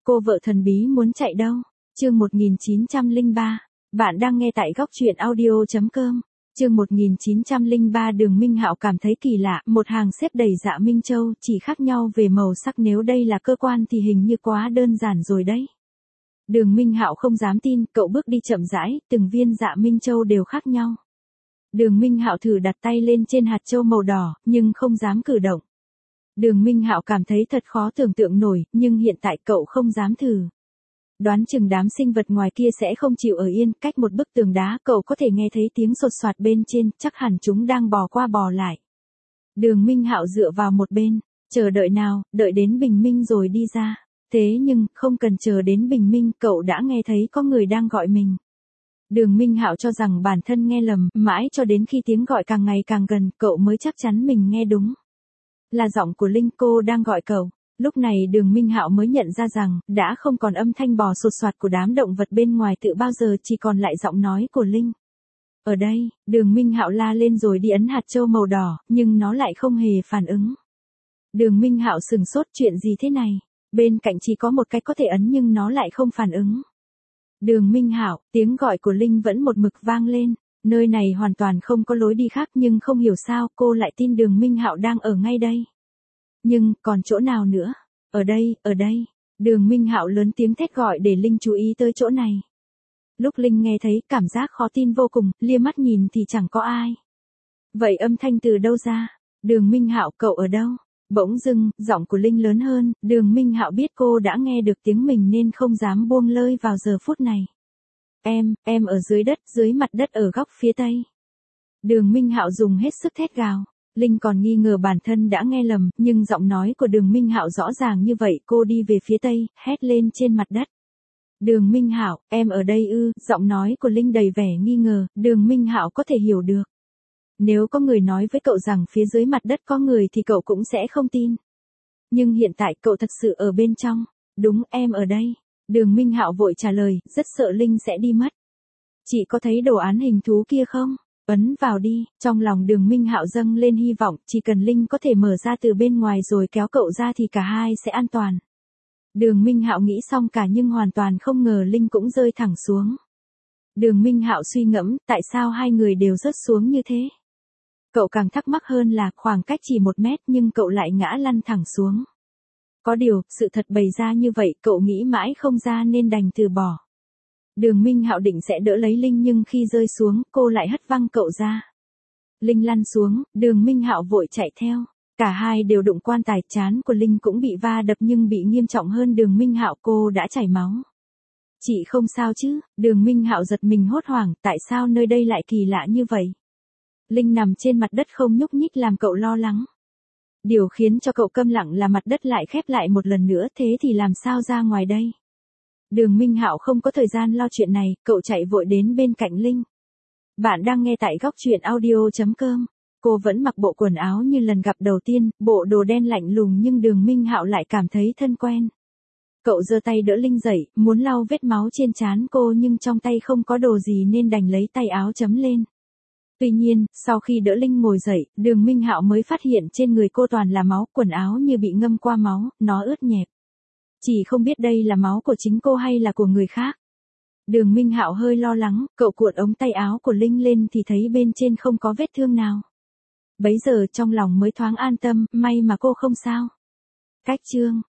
Cô vợ thần bí muốn chạy đâu? Chương 1903. Bạn đang nghe tại góc truyện audio.com. Chương 1903 Đường Minh Hạo cảm thấy kỳ lạ, một hàng xếp đầy Dạ Minh Châu, chỉ khác nhau về màu sắc, nếu đây là cơ quan thì hình như quá đơn giản rồi đấy. Đường Minh Hạo không dám tin, cậu bước đi chậm rãi, từng viên Dạ Minh Châu đều khác nhau. Đường Minh Hạo thử đặt tay lên trên hạt châu màu đỏ, nhưng không dám cử động. Đường Minh Hạo cảm thấy thật khó tưởng tượng nổi, nhưng hiện tại cậu không dám thử. Đoán chừng đám sinh vật ngoài kia sẽ không chịu ở yên, cách một bức tường đá cậu có thể nghe thấy tiếng sột soạt bên trên, chắc hẳn chúng đang bò qua bò lại. Đường Minh Hạo dựa vào một bên, chờ đợi nào, đợi đến bình minh rồi đi ra. Thế nhưng, không cần chờ đến bình minh, cậu đã nghe thấy có người đang gọi mình. Đường Minh Hạo cho rằng bản thân nghe lầm, mãi cho đến khi tiếng gọi càng ngày càng gần, cậu mới chắc chắn mình nghe đúng. Là giọng của Linh, cô đang gọi cậu. Lúc này Đường Minh Hạo mới nhận ra rằng, đã không còn âm thanh bò sột soạt của đám động vật bên ngoài tự bao giờ, chỉ còn lại giọng nói của Linh. Ở đây, Đường Minh Hạo la lên rồi đi ấn hạt châu màu đỏ, nhưng nó lại không hề phản ứng. Đường Minh Hạo sừng sốt, chuyện gì thế này? Bên cạnh chỉ có một cái có thể ấn nhưng nó lại không phản ứng. Đường Minh Hạo, tiếng gọi của Linh vẫn một mực vang lên. Nơi này hoàn toàn không có lối đi khác, nhưng không hiểu sao cô lại tin Đường Minh Hạo đang ở ngay đây. Nhưng, còn chỗ nào nữa? Ở đây, ở đây. Đường Minh Hạo lớn tiếng thét gọi để Linh chú ý tới chỗ này. Lúc Linh nghe thấy, cảm giác khó tin vô cùng, lia mắt nhìn thì chẳng có ai. Vậy âm thanh từ đâu ra? Đường Minh Hạo, cậu ở đâu? Bỗng dưng, giọng của Linh lớn hơn, Đường Minh Hạo biết cô đã nghe được tiếng mình nên không dám buông lơi vào giờ phút này. Em ở dưới đất, dưới mặt đất ở góc phía tây. Đường Minh Hạo dùng hết sức thét gào. Linh còn nghi ngờ bản thân đã nghe lầm, nhưng giọng nói của Đường Minh Hạo rõ ràng như vậy, cô đi về phía tây, hét lên trên mặt đất. Đường Minh Hạo, em ở đây ư? Giọng nói của Linh đầy vẻ nghi ngờ, Đường Minh Hạo có thể hiểu được. Nếu có người nói với cậu rằng phía dưới mặt đất có người thì cậu cũng sẽ không tin. Nhưng hiện tại cậu thật sự ở bên trong. Đúng, em ở đây. Đường Minh Hạo vội trả lời, rất sợ Linh sẽ đi mất. Chị có thấy đồ án hình thú kia không? Ấn vào đi. Trong lòng Đường Minh Hạo dâng lên hy vọng, chỉ cần Linh có thể mở ra từ bên ngoài rồi kéo cậu ra thì cả hai sẽ an toàn. Đường Minh Hạo nghĩ xong cả nhưng hoàn toàn không ngờ Linh cũng rơi thẳng xuống. Đường Minh Hạo suy ngẫm, tại sao hai người đều rớt xuống như thế? Cậu càng thắc mắc hơn là khoảng cách chỉ 1 mét nhưng cậu lại ngã lăn thẳng xuống. Có điều, sự thật bày ra như vậy, cậu nghĩ mãi không ra nên đành từ bỏ. Đường Minh Hạo định sẽ đỡ lấy Linh nhưng khi rơi xuống, cô lại hất văng cậu ra. Linh lăn xuống, Đường Minh Hạo vội chạy theo. Cả hai đều đụng quan tài, trán của Linh cũng bị va đập nhưng bị nghiêm trọng hơn Đường Minh Hạo, cô đã chảy máu. Chị không sao chứ? Đường Minh Hạo giật mình hốt hoảng, tại sao nơi đây lại kỳ lạ như vậy? Linh nằm trên mặt đất không nhúc nhích làm cậu lo lắng. Điều khiến cho cậu câm lặng là mặt đất lại khép lại một lần nữa, thế thì làm sao ra ngoài đây? Đường Minh Hạo không có thời gian lo chuyện này, cậu chạy vội đến bên cạnh Linh. Bạn đang nghe tại góc truyện audio.com. Cô vẫn mặc bộ quần áo như lần gặp đầu tiên, bộ đồ đen lạnh lùng nhưng Đường Minh Hạo lại cảm thấy thân quen. Cậu giơ tay đỡ Linh dậy, muốn lau vết máu trên trán cô nhưng trong tay không có đồ gì nên đành lấy tay áo chấm lên. Tuy nhiên, sau khi đỡ Linh ngồi dậy, Đường Minh Hạo mới phát hiện trên người cô toàn là máu, quần áo như bị ngâm qua máu, nó ướt nhẹp. Chỉ không biết đây là máu của chính cô hay là của người khác. Đường Minh Hạo hơi lo lắng, cậu cuộn ống tay áo của Linh lên thì thấy bên trên không có vết thương nào. Bấy giờ trong lòng mới thoáng an tâm, may mà cô không sao. Cách chương